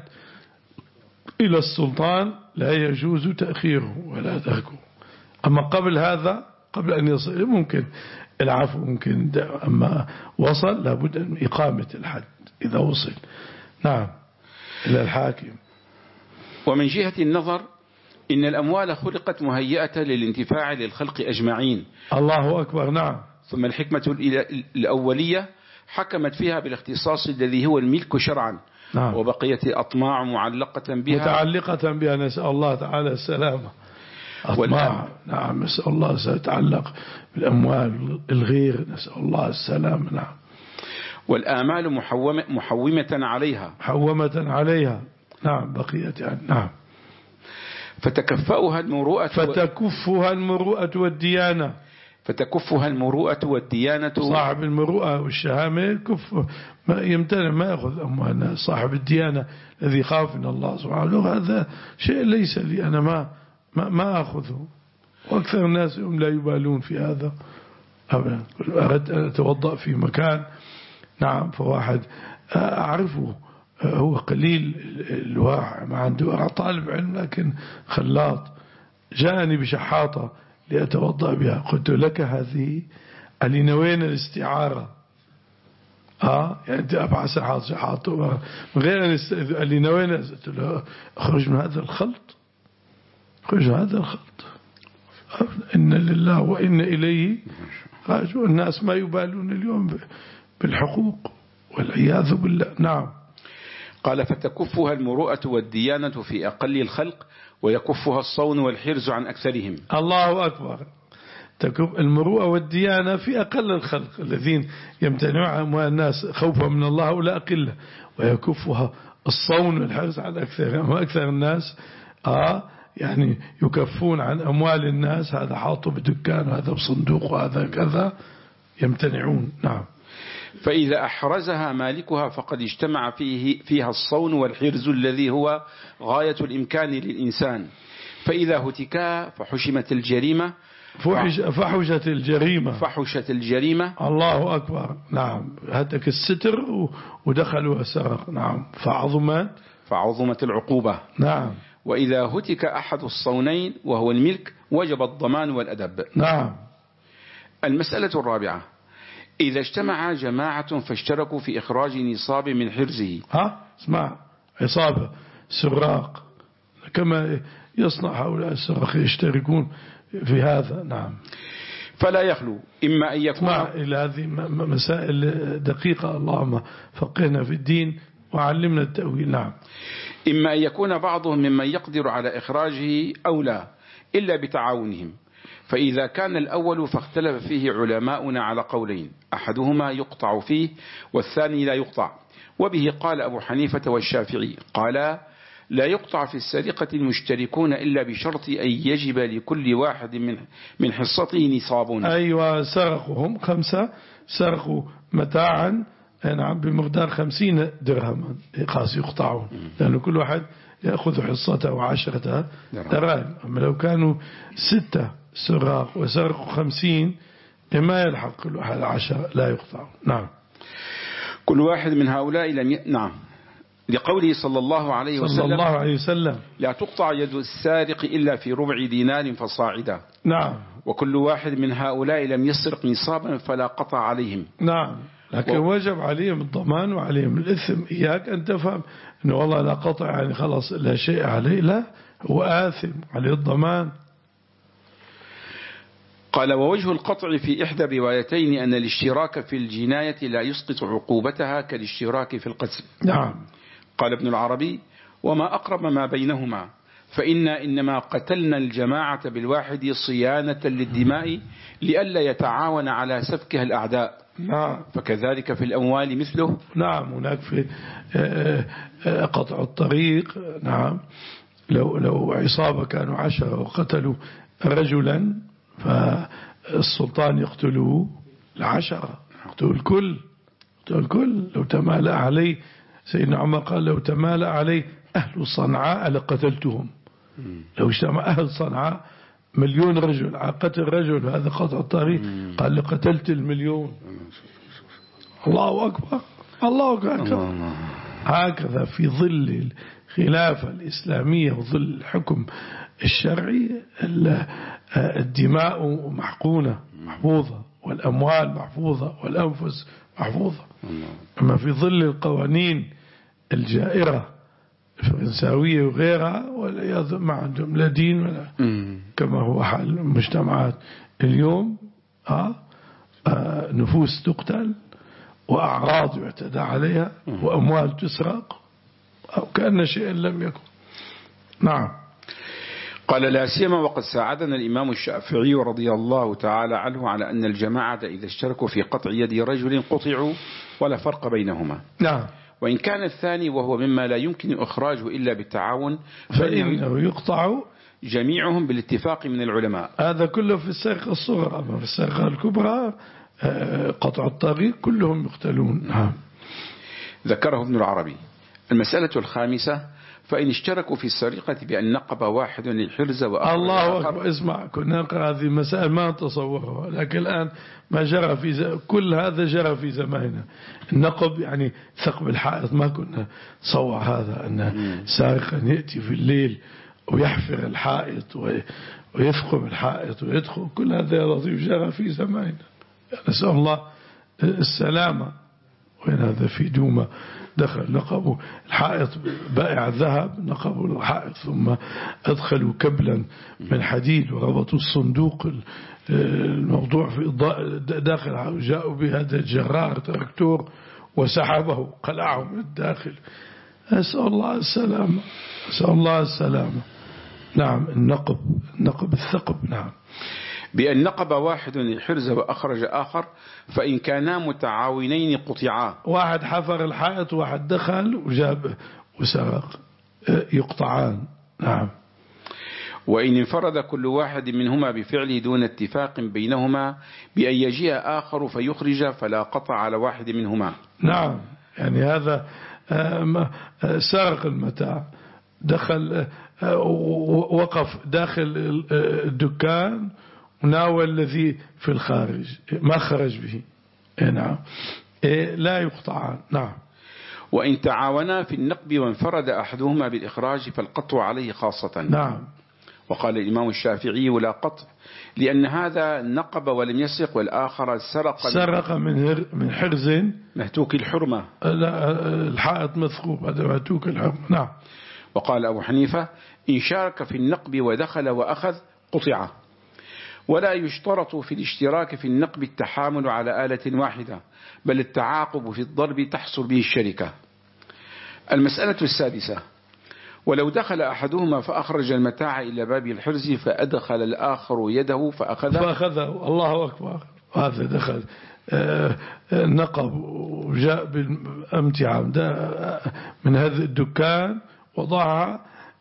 إلى السلطان لا يجوز تأخيره ولا تركه. أما قبل هذا قبل أن يصل ممكن العفو ممكن. أما وصل لابد من إقامة الحد إذا وصل. نعم. إلى الحاكم. ومن جهة النظر إن الأموال خلقت مهيئة للانتفاع للخلق أجمعين. الله أكبر. نعم. ثم الحكمة الأولية حكمت فيها بالاختصاص الذي هو الملك شرعا. نعم. وبقية أطماع معلقة بها متعلقة بها نسأل الله تعالى السلامة. أطماع. نعم. نسأل الله سيتعلق بالأموال الغير نسأل الله السلامة. نعم. والآمال محومة, محومة عليها محومة عليها. نعم. بقية يعني. نعم. فتكفأها المروءة فتكفها المروءة والديانة. فتكفها المروءة والديانة. صاحب المروءة والشهامة كف ما يمتنع ما يأخذ أموالنا. صاحب الديانة الذي خاف من الله سبحانه هذا شيء ليس لي أنا ما ما, ما أخذه. وأكثر الناس هم لا يبالون في هذا أبدا. أردت أن أتوضأ في مكان. نعم. فواحد أعرفه هو قليل الواع ما عنده طالب علم لكن خلاط جاءني بشحاطة لأتوضأ بها. قلت لك هذه اللي نوين الاستعارة آه يعني أنت أبع شحاط شحاطه من غير أن اللي نوين. قلت له أخرج من هذا الخلط أخرج من هذا الخلط. إن لله وإن إليه راجعون. الناس ما يبالون اليوم بالحقوق والعياذ بالله. نعم. قال فتكفها المروءة والديانة في أقل الخلق ويكفها الصون والحرز عن أكثرهم. الله أكبر. تكف المروءة والديانة في أقل الخلق الذين يمتنعون الناس خوفا من الله ولا أقله. ويكفها الصون والحرز عن أكثرهم. وأكثر الناس آه يعني يكفون عن أموال الناس. هذا حاطه بدكان وهذا بصندوق وهذا كذا يمتنعون. نعم. فإذا أحرزها مالكها فقد اجتمع فيه فيها الصون والحرز الذي هو غاية الإمكان للإنسان، فإذا هتكا فحشمت الجريمة فحش فحشت الجريمة فحشت الجريمة الله أكبر. نعم، هتك الستر ودخلوا سرق. نعم، فعظمت فعظمت العقوبة. نعم. وإذا هتك أحد الصونين وهو الملك وجب الضمان والأدب. نعم. المسألة الرابعة: إذا اجتمع جماعة فاشتركوا في إخراج نصاب من حرزه. ها اسمع، عصابة سراق كما يصنع هؤلاء السراق يشتركون في هذا. نعم. فلا يخلو إما أن يكون اسمع إلى هذه مسائل دقيقة، اللهم فقهنا في الدين وعلمنا التأويل. نعم. إما أن يكون بعضهم ممن يقدر على إخراجه أو لا إلا بتعاونهم، فإذا كان الأول فاختلف فيه علماؤنا على قولين، أحدهما يقطع فيه والثاني لا يقطع، وبه قال أبو حنيفة والشافعي، قال لا يقطع في السرقة المشتركون إلا بشرط أن يجب لكل واحد من من حصته نصاب. أيوة، سرقوا هم خمسة، سرقوا متاعا نعم بمقدار خمسين درهما خاص يقطعون، لأن كل واحد يأخذ حصته وعشرة دراهم. أما لو كانوا ستة سراق وسرقوا خمسين ما يلحق كل واحد عشرة لا يقطعون. نعم. كل واحد من هؤلاء لم ي... نعم، لقوله صلى الله عليه وسلم, صلى الله عليه وسلم لا تقطع يد السارق إلا في ربع دينار فصاعدا. نعم. وكل واحد من هؤلاء لم يسرق نصابا فلا قطع عليهم. نعم، لكن و... وجب عليهم الضمان وعليهم الإثم. إياك أن تفهم أنه والله لا قطع يعني خلاص لا شيء عليه، لا، هو آثم عليه الضمان. قال: ووجه القطع في إحدى الروايتين أن الاشتراك في الجناية لا يسقط عقوبتها كالاشتراك في القتل. نعم. قال ابن العربي: وما أقرب ما بينهما، فإنا إنما قتلنا الجماعة بالواحد صيانة للدماء لئلا يتعاون على سفكها الأعداء. نعم. فكذلك في الأموال مثله. نعم، هناك في قطع الطريق. نعم، لو لو عصابة كانوا عشرة وقتلوا رجلا فالسلطان يقتلوه العشرة، يقتلوا الكل، يقتلوا الكل. لو تمالأ عليه سيدنا عمر قال لو تمالأ عليه أهل صنعاء لقتلتهم. لو اجتمع أهل صنعاء مليون رجل على قتل رجل هذا قطع الطريق قال لقتلت المليون. الله أكبر، الله أكبر. هكذا في ظل الخلافة الإسلامية وظل الحكم الشرعي الدماء محقونة محفوظة، والأموال محفوظة، والأنفس محفوظة. أما في ظل القوانين الجائرة الفرنساوية وغيرها والعياذ ما عندهم لا دين ولا كما هو حال المجتمعات اليوم. آه آه نفوس تقتل وأعراض يعتدى عليها وأموال تسرق أو كأن شيئا لم يكن. نعم. قال: لا سيما وقد ساعدنا الإمام الشافعي رضي الله تعالى عنه على أن الجماعة إذا اشتركوا في قطع يد رجل قطعوا ولا فرق بينهما. نعم. وإن كان الثاني وهو مما لا يمكن إخراجه إلا بالتعاون فإنه يقطع جميعهم بالاتفاق من العلماء. هذا كله في السرقة الصغرى. أما في السرقة الكبرى قطع الطريق كلهم يقتلون. نعم. ذكره ابن العربي. المسألة الخامسة: فإن اشتركوا في السرقة بأن نقب واحد للحرز وآخر. الله أكبر. اسمع، كنا نقرأ هذه المسائل ما نتصورها، لكن الآن ما جرى في ز... كل هذا جرى في زماننا. النقب يعني ثقب الحائط، ما كنا نصور هذا أن سارقا يأتي في الليل ويحفر الحائط و... ويثقب الحائط ويدخل. كل هذا يا لطيف جرى في زماننا، نسأل الله السلامة. وين هذا في دومة دخل نقبوا الحائط بائع الذهب، نقبوا الحائط ثم أدخلوا كبلا من حديد وربطوا الصندوق الموضوع في داخل، جاءوا بهذا الجرار تراكتور وسحبه قلعه من الداخل. أسأل الله السلامة، أسأل الله السلامة. نعم. النقب، النقب الثقب. نعم. بأن نقب واحد الحرز وأخرج آخر، فإن كانا متعاونين قطعا. واحد حفر الحائط وواحد دخل وجاب وسرق، يقطعان. نعم. وإن انفرد كل واحد منهما بفعله دون اتفاق بينهما بأن يجيء آخر فيخرج فلا قطع على واحد منهما. نعم، يعني هذا سرق المتاع، دخل وقف داخل الدكان وناول الذي في الخارج ما خرج به. نعم، لا يقطعان. نعم. وإن تعاونا في النقب وانفرد أحدهما بالإخراج فالقطع عليه خاصة. نعم. وقال الإمام الشافعي ولا قطع، لأن هذا نقب ولم يسرق والآخر سرق سرق من من حرز مهتوك الحرمة. لا، الحائط مثقوب، هذا مهتوك الحرمة. نعم. وقال أبو حنيفة إن شارك في النقب ودخل وأخذ قطع. ولا يشترط في الاشتراك في النقب التحامل على آلة واحدة، بل التعاقب في الضرب تحصل به الشركة. المسألة السادسة: ولو دخل أحدهما فأخرج المتاع إلى باب الحرز فأدخل الآخر يده فأخذه فأخذه الله أكبر، هذا دخل نقب وجاء بالأمتعة من هذا الدكان وضعها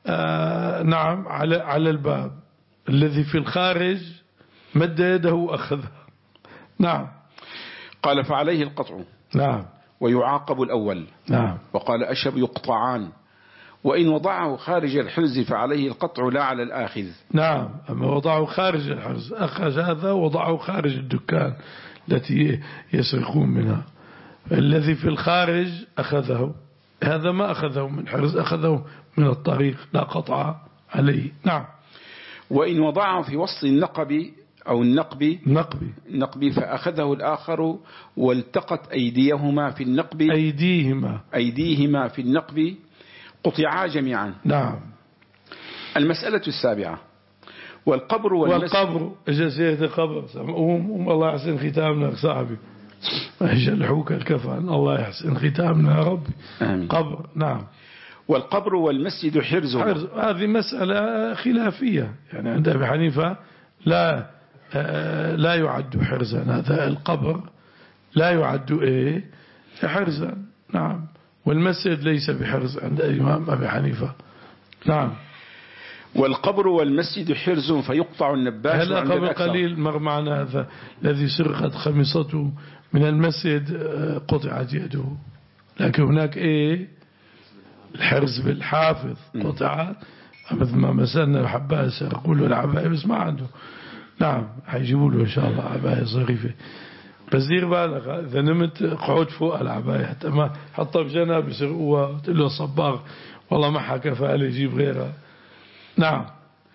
نعم على على الباب الذي في الخارج، مد يده وأخذها. نعم. قال فعليه القطع. نعم. ويعاقب الأول. نعم. وقال أشهب يقطعان، وإن وضعه خارج الحرز فعليه القطع لا على الآخذ. نعم، أما وضعه خارج الحرز، أخذ هذا وضعه خارج الدكان التي يسرقون منها، الذي في الخارج أخذه، هذا ما أخذه من حرز، أخذه من الطريق، لا قطع عليه. نعم. وإن وضعه في وسط النقب أو النقب نقبي نقبي فأخذه الآخر والتقت أيديهما في النقب أيديهما أيديهما في النقب قطعا جميعا. نعم. المسألة السابعة: والقبر والقبر جزيت قبر أم الله يحسن ختامنا صاحبي، جلحوك الكفن، الله يحسن ختامنا يا ربي. آمين. قبر. نعم. والقبر والمسجد حرز. حرز هذه مسألة خلافية، يعني عند أبي حنيفة لا لا يعد حرزا، هذا القبر لا يعد إيه حرزا. نعم. والمسجد ليس بحرز عند الإمام أبي حنيفة. نعم. والقبر والمسجد حرز فيقطع النباش. هلا قبل قليل مر معنا هذا الذي سرقت خميصته من المسجد قطعت يده، لكن هناك إيه الحرز بالحافظ قطع، مثل ما مسألنا الحباية سرقوا له العباية بس ما عنده. نعم، حيجيبوا له إن شاء الله عباية ظريفة، بس دير بالك إذا نمت قعود فوق العباية، حتى ما حطها بجنب يسرقوها تقول له الصباغ والله ما حكى فعلي يجيب غيرها. نعم.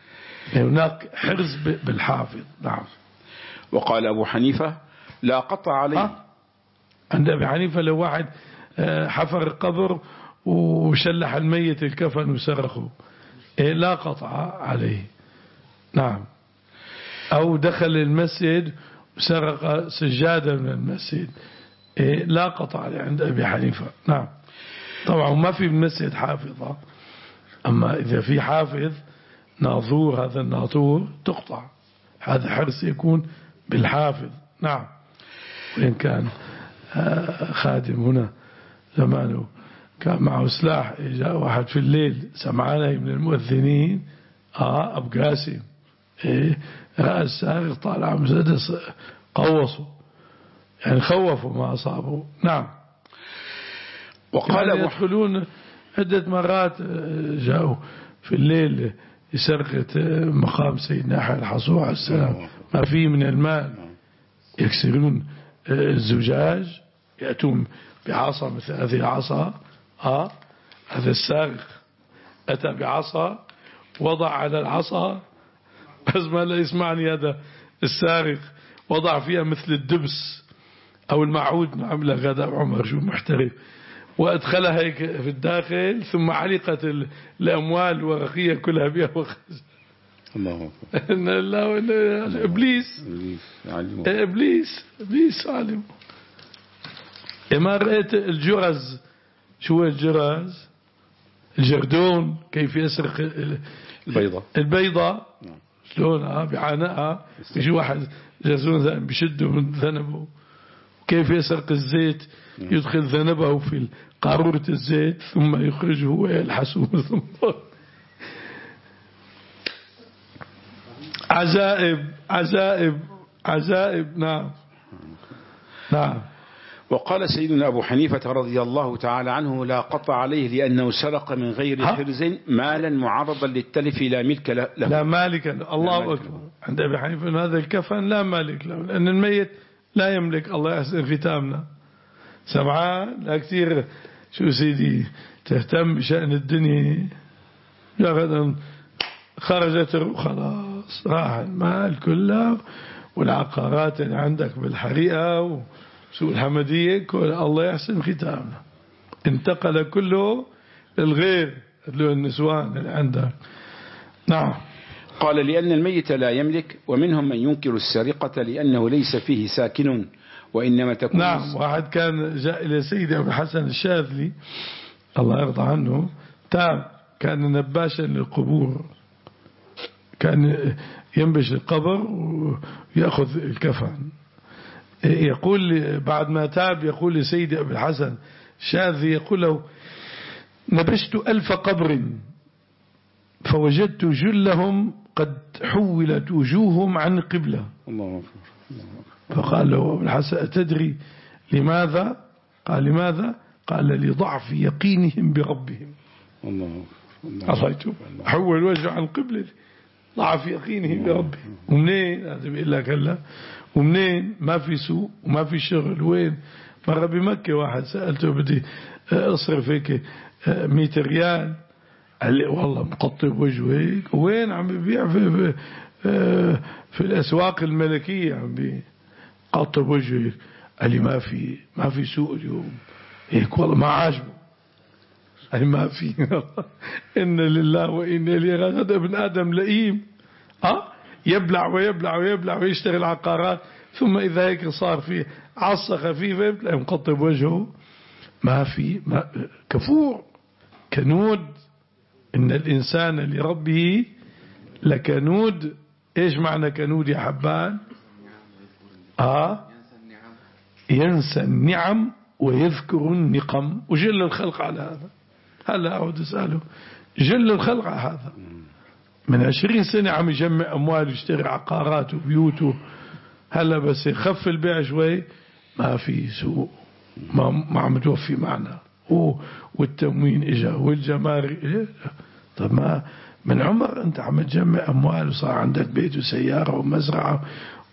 هناك حرز بالحافظ. نعم. وقال أبو حنيفة لا قطع عليه. عند أبي حنيفة لو واحد حفر القبر وشلح الميت الكفن وسرقه لا قطع عليه. نعم. أو دخل المسجد وسرق سجادة من المسجد لا قطع عليه عند أبي حنيفة. نعم. طبعا ما في المسجد حافظة، أما إذا في حافظ ناظور، هذا الناظور تقطع، هذا حرص يكون بالحافظ. نعم. وإن كان خادم هنا زمانه كان معه سلاح، جاء واحد في الليل سمعانه من المؤذنين آه أبو قاسم إيه رأى السارق طالع مسدس قوصوا، يعني خوفوا ما أصابوا. نعم. وقال يدخلون عدة مرات، جاءوا في الليل لسرقة مقام سيدنا حي الحصوع عليه السلام، ما فيه من المال، يكسرون الزجاج، يأتون بعصا مثل هذه العصا. آه هذا السارق أتى بعصا وضع على العصا، بس ما لا يسمعني هذا السارق، وضع فيها مثل الدبس أو المعود ما عمله غدا عمر شو محترف، وأدخلها هيك في الداخل، ثم علقت الأموال الورقية كلها بها وخز. الله أكبر. إبليس إبليس إبليس عالم. ما رأيت الجرز، شو الجرز الجردون كيف يسرق البيضة البيضة شلونها بعناءها، يجي واحد جرزون بشده من ذنبه، كيف يسرق الزيت، يدخل ذنبه في قارورة الزيت ثم يخرجه ويلحسه ثم عجائب عجائب عجائب. نعم نعم. وقال سيدنا أبو حنيفة رضي الله تعالى عنه: لا قطع عليه لأنه سرق من غير حرز مالا معرضا للتلف لا ملك له. لا مالك له. الله أكبر. عند أبي حنيفة هذا الكفن لا مالك له، لأن الميت لا يملك. الله يحسن ختامنا. سمعان لا كثير شو سيدي تهتم بشأن الدنيا، غدا خرجت خلاص راح المال كله والعقارات اللي عندك بالحريقة وسوق الحمدية كل. الله يحسن ختامنا. انتقل كله للغير له النسوان اللي عندك. نعم. قال: لأن الميت لا يملك. ومنهم من ينكر السرقة لأنه ليس فيه ساكن وإنما تكون. نعم. واحد كان جاء إلى سيدي أبو الحسن الشاذلي الله يرضى عنه، تاب، كان نباشا للقبور، كان ينبش القبر ويأخذ الكفن. يقول بعد ما تاب يقول لسيدي أبو الحسن الشاذلي يقول له: نبشت ألف قبر فوجدت جلهم قد حولت وجوههم عن القبلة. الله أكبر. فقال له أبو الحسن: أتدري لماذا؟ قال: لماذا؟ قال: لضعف يقينهم بربهم. الله أكبر. حول وجه عن قبلة، ضعف يقينهم بربهم. ومنين هذا بيقول لك هلا؟ ومنين ما في سوق وما في شغل؟ وين؟ مرة بمكة واحد سألته: بدي أصرف هيك مئة ريال. قال لي: والله مقطب وجهه هيك. وين؟ عم ببيع في, في, في الأسواق الملكية عم بقطب وجهه هيك. قال لي: ما في ما في سوق اليوم هيك، والله ما عاجبه. قال ما في. إن لله وإن إليه راجعون. هذا ابن آدم لئيم، أه يبلع ويبلع ويبلع ويشتغل عقارات، ثم إذا هيك صار فيه عصة خفيفة بتلاقي مقطب وجهه. ما في ما كفور كنود. إن الإنسان لربه لكنود. إيش معنى كنود يا حبان؟ آه ينسى النعم ويذكر النقم. وجل الخلق على هذا. هلا أعود أسأله، جل الخلق على هذا. من عشرين سنة عم يجمع أموال ويشتري عقارات وبيوته، هلا بس يخف البيع شوي ما في سوق، ما, ما عم توفي معنا، والتموين إجا والجمارك. طب ما من عمر أنت عم تجمع أموال وصار عندك بيت وسيارة ومزرعة.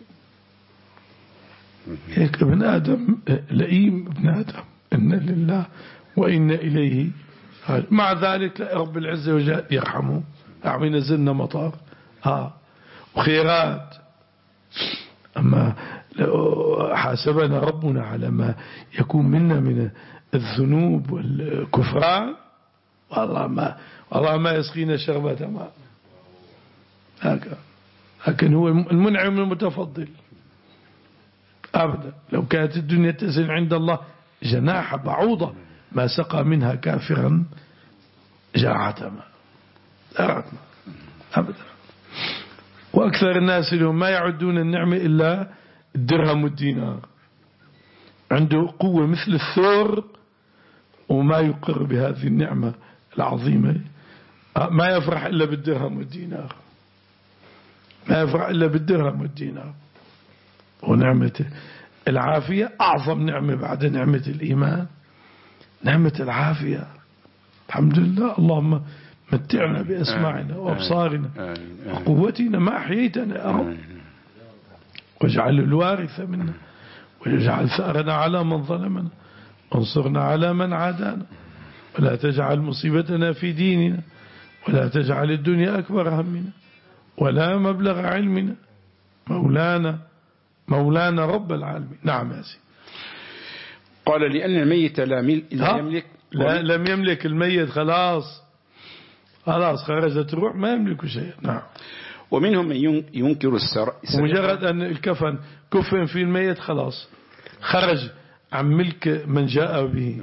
هيك ابن آدم لئيم. ابن آدم إن لله وإن إليه. مع ذلك رب العزة وجل يرحمه، عم ينزلنا مطار آه وخيرات. أما لو حاسبنا ربنا على ما يكون منا من الذنوب والكفران، والله ما والله ما يسقينا شربة ماء. هكذا. لكن هو المنعم المتفضل أبدا. لو كانت الدنيا تزن عند الله جناح بعوضة ما سقى منها كافرا جرعة ماء أبدا. وأكثر الناس اليوم ما يعدون النعمة إلا الدرهم والدينار. عنده قوة مثل الثور وما يقر بهذه النعمة العظيمة. ما يفرح إلا بالدرهم والدينار، ما يفرح إلا بالدرهم والدينار. ونعمة العافية أعظم نعمة بعد نعمة الإيمان، نعمة العافية. الحمد لله. اللهم متعنا بأسماعنا وأبصارنا وقوتنا ما أحييتنا يا رب، واجعل الوارث منا، واجعل ثأرنا على من ظلمنا، وانصرنا على من عادانا، ولا تجعل مصيبتنا في ديننا، ولا تجعل الدنيا أكبر همنا ولا مبلغ علمنا. مولانا مولانا رب العالمين. نعم يا سيدي. قال: لأن الميت لا يملك. لا لم يملك الميت، خلاص خلاص خرجت الروح، ما يملك شيء. نعم. ومنهم من ينكر السرقة. مجرد أن الكفن كفن في الميت خلاص خرج عن ملك من جاء به،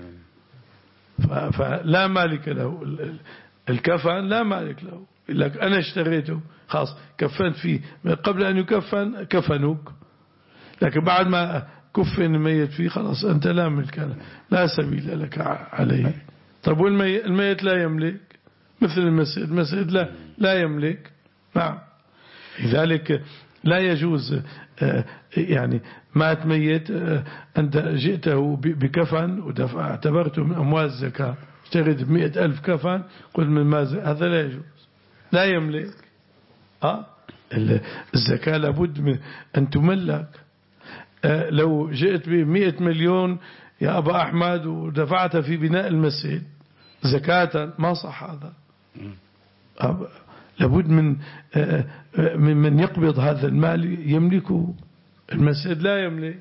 فلا مالك له. الكفن لا مالك له، لك أنا اشتريته خلاص كفنت فيه. قبل أن يكفن كفنوك، لكن بعد ما كفن الميت فيه خلاص أنت لا ملك له، لا سبيل لك عليه. طب والميت الميت لا يملك مثل المسجد، المسجد لا لا يملك. نعم. لذلك لا يجوز يعني مات ميت أنت جئته بكفن ودفع اعتبرته من أموال الزكاة اشتريت بمئة ألف كفن قل من ماذا، هذا لا يجوز، لا يملك. أه؟ الزكاة لابد من أن تملك. أه لو جئت بمئة مليون يا أبا أحمد ودفعت في بناء المسجد زكاة ما صح هذا. أه لابد من أه من من يقبض هذا المال يملكه. المسجد لا يملك،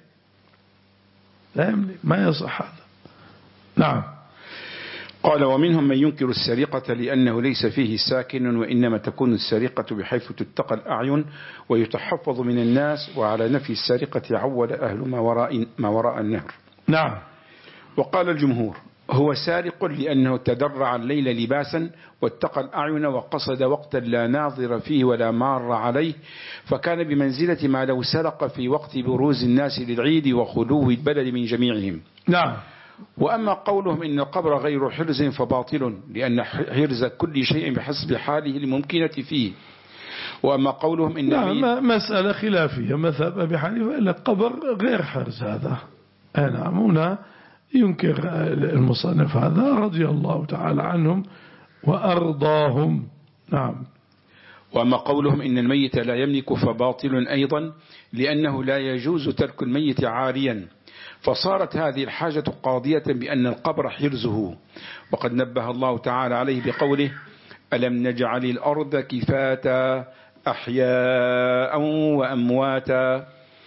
لا يملك، ما يصح هذا. نعم. قال ومنهم من ينكر السرقة لأنه ليس فيه ساكن، وإنما تكون السرقة بحيث تتقى الأعين ويتحفظ من الناس، وعلى نفي السرقة عول أهل ما وراء, ما وراء النهر. نعم. وقال الجمهور هو سارق لأنه تدرع الليل لباسا واتقى الأعين وقصد وقتا لا ناظر فيه ولا مار عليه، فكان بمنزلة ما لو سرق في وقت بروز الناس للعيد وخلو البلد من جميعهم. نعم. وأما قولهم إن القبر غير حرز فباطل، لأن حرز كل شيء بحسب حاله الممكنة فيه. وأما قولهم إن نعم مسألة خلافية، مذهب أبي حنيفة إلا القبر غير حرز هذا. نعم هنا ينكر المصنف هذا رضي الله تعالى عنهم وأرضاهم. نعم. وأما قولهم إن الميت لا يملك فباطل أيضا، لأنه لا يجوز ترك الميت عاريا، فصارت هذه الحاجة قاضية بأن القبر حرزه، وقد نبه الله تعالى عليه بقوله ألم نجعل الأرض كفاتا أحياء وأمواتا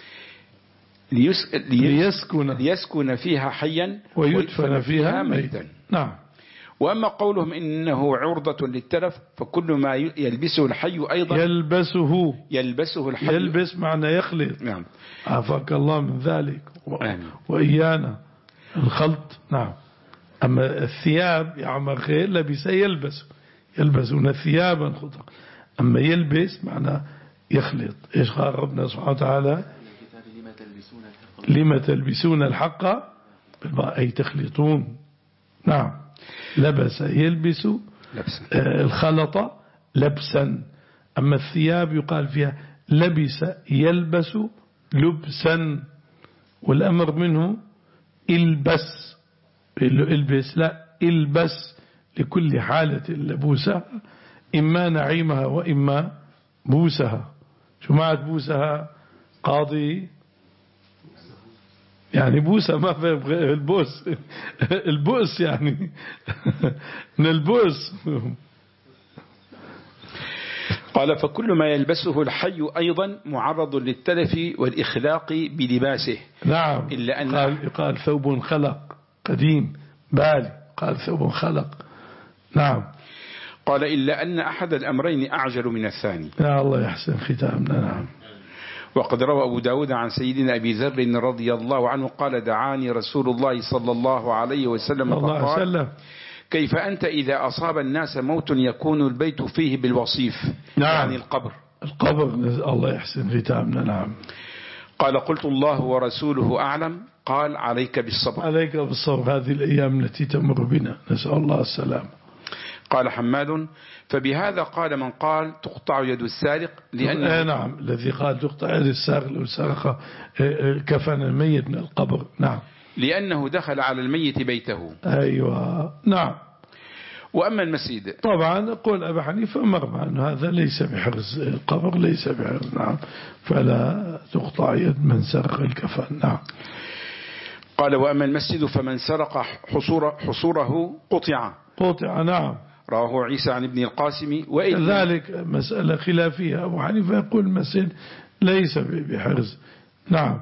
ليس... ليسكن... ليسكن فيها حيا ويدفن فيها ميتا. نعم. وأما قولهم إنه عرضة للتلف، فكل ما يلبسه الحي أيضا يلبسه يلبسه الحي يلبس معنى يخلط. نعم. عافاك الله من ذلك و... آمين. وإيانا الخلط. نعم. أما الثياب يعمل خير لبس يلبس يلبسون ثيابا خضرا، أما يلبس معنى يخلط. إيش قال ربنا سبحانه وتعالى لما تلبسون الحق أي تخلطون. نعم. لبس يلبس آه الخلط لبسا. أما الثياب يقال فيها لبس يلبس لبسا، والأمر منه البس البس لا البس لكل حالة لبوسها، إما نعيمها وإما بوسها. شو معنى بوسها قاضي؟ يعني بوسة ما في البوس البوس يعني من البوس. قال فكل ما يلبسه الحي أيضا معرض للتلف والإخلاق بلباسه. نعم. إلا أن قال, قال ثوب خلق قديم بالي، قال ثوب خلق. نعم. قال إلا أن أحد الأمرين أعجل من الثاني. يا الله يحسن ختامنا. نعم. وقد روى أبو داود عن سيدنا أبي ذر رضي الله عنه قال دعاني رسول الله صلى الله عليه وسلم فقال كيف أنت إذا أصاب الناس موت يكون البيت فيه بالوصيف. نعم. يعني القبر القبر. الله يحسن ختامنا. نعم. قال قلت الله ورسوله أعلم. قال عليك بالصبر. عليك بالصبر هذه الأيام التي تمر بنا، نسأل الله السلامة. قال حماد فبهذا قال من قال تقطع يد السارق لأنه آه نعم الذي قال تقطع يد السارق لو سرق كفن الميت من القبر. نعم. لأنه دخل على الميت بيته. أيوة. نعم. وأما المسجد طبعا قول أبي حنيفة مر أنه هذا ليس بحرز القبر، ليس بحرز. نعم. فلا تقطع يد من سرق الكفن. نعم. قال وأما المسجد فمن سرق حصور حصوره قطع قطع. نعم. رواه عيسى عن ابن القاسم. وكذلك مسألة خلافية، أبو حنيفة يقول المسجد ليس بحرز. نعم.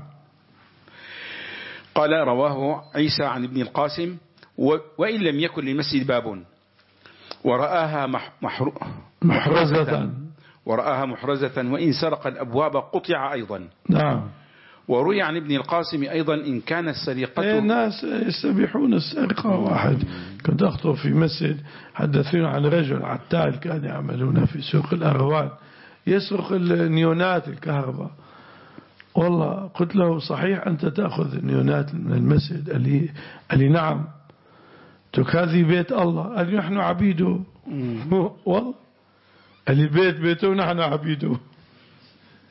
قال رواه عيسى عن ابن القاسم وإن لم يكن للمسجد باب ورآها محر... محرزة ورآها محرزة وإن سرق الأبواب قطع أيضا. نعم. وروي عن ابن القاسم أيضا إن كان السرقة الناس يستبيحون السرقة. واحد كنت أخطر في مسجد حدثون عن رجل عتال كان يعملون في سوق الأروان يسرق النيونات الكهرباء. والله قلت له صحيح أنت تأخذ النيونات من المسجد؟ قال لي نعم. قلت هذه بيت الله. قال لي نحن عبيده. والله قال لي بيت بيته ونحن عبيده.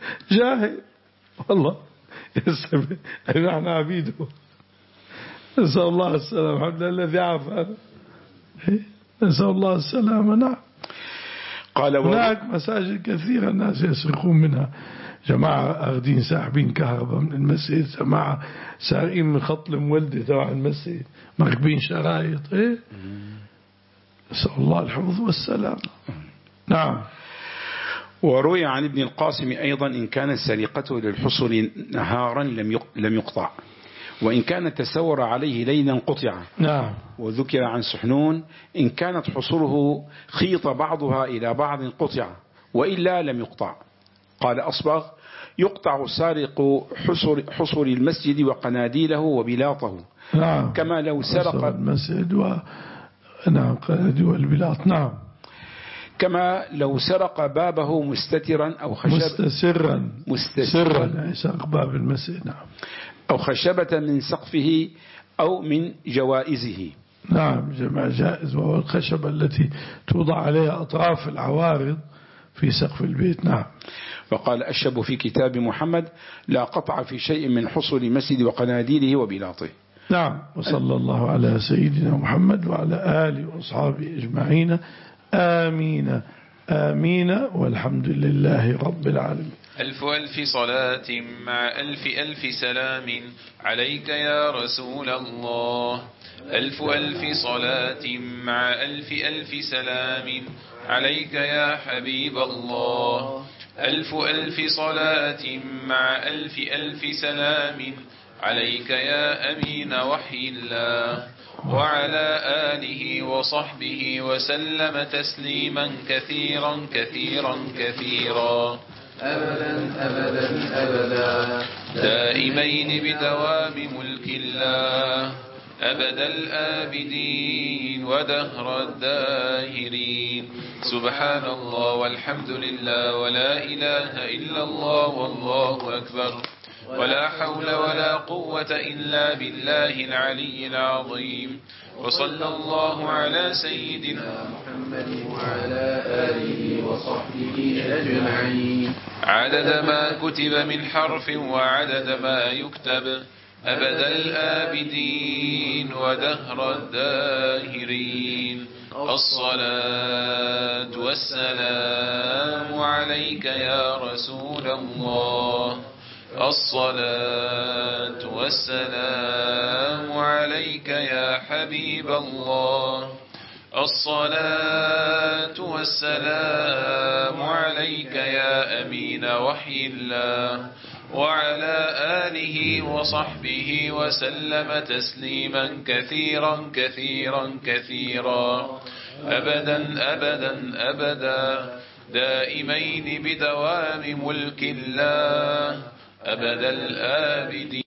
جاهل والله يستمع، نحن عبيده. نسأل الله السلامة. الحمد لله الذي عافانا. نسأل الله السلامة. نعم. قال هناك مساجد كثيرة الناس يسرقون منها، جماعة أخذين ساحبين كهرباء من المسجد، جماعة سارقين من خط المولدة تبع المسجد، مركبين شرايط. إيه؟ نسأل الله الحفظ والسلام. نعم. وروي عن ابن القاسم أيضا إن كانت سرقته للحصول نهارا لم يقطع، وإن كانت تسور عليه ليلا قطع. نعم. وذكر عن سحنون إن كانت حصره خيط بعضها إلى بعض قطع، وإلا لم يقطع. قال أصبغ يقطع سارق حصر, حصر المسجد وقناديله وبلاطه. نعم. كما لو سرق المسجد و... نعم قناديل والبلاط. نعم. كما لو سرق بابه مستترا أو خشب مستسرا مستسرا يعني سرق باب المسجد. نعم. أو خشبة من سقفه أو من جوائزه. نعم جمع جائز، وهو الخشبة التي توضع عليها أطراف العوارض في سقف البيت. نعم. وقال أشهب في كتاب محمد لا قطع في شيء من حصر مسجد وقناديله وبلاطه. نعم. وصلى الله على سيدنا محمد وعلى آله وأصحابه أجمعين. آمين آمين والحمد لله رب العالمين. ألف ألف صلاة مع ألف ألف سلام عليك يا رسول الله. ألف ألف صلاة مع ألف ألف سلام عليك يا حبيب الله. ألف ألف صلاة مع ألف ألف سلام عليك يا أمين وحي الله، وعلى آله وصحبه وسلم تسليما كثيرا كثيرا كثيرا أبدا أبدا أبدا دائمين بدوام ملك الله، أبد الآبدين ودهر الداهرين. سبحان الله والحمد لله ولا إله إلا الله والله أكبر، ولا حول ولا قوة إلا بالله العلي العظيم. وصلى الله على سيدنا محمد وعلى آله وصحبه أجمعين عدد ما كتب من حرف وعدد ما يكتب، أبد الآبدين ودهر الداهرين. الصلاة والسلام عليك يا رسول الله. الصلاة والسلام عليك يا حبيب الله. الصلاة والسلام عليك يا أمين وحي الله، وعلى آله وصحبه وسلم تسليما كثيرا كثيرا كثيرا أبدا أبدا أبدا دائمين بدوام ملك الله، أبد الآبدين.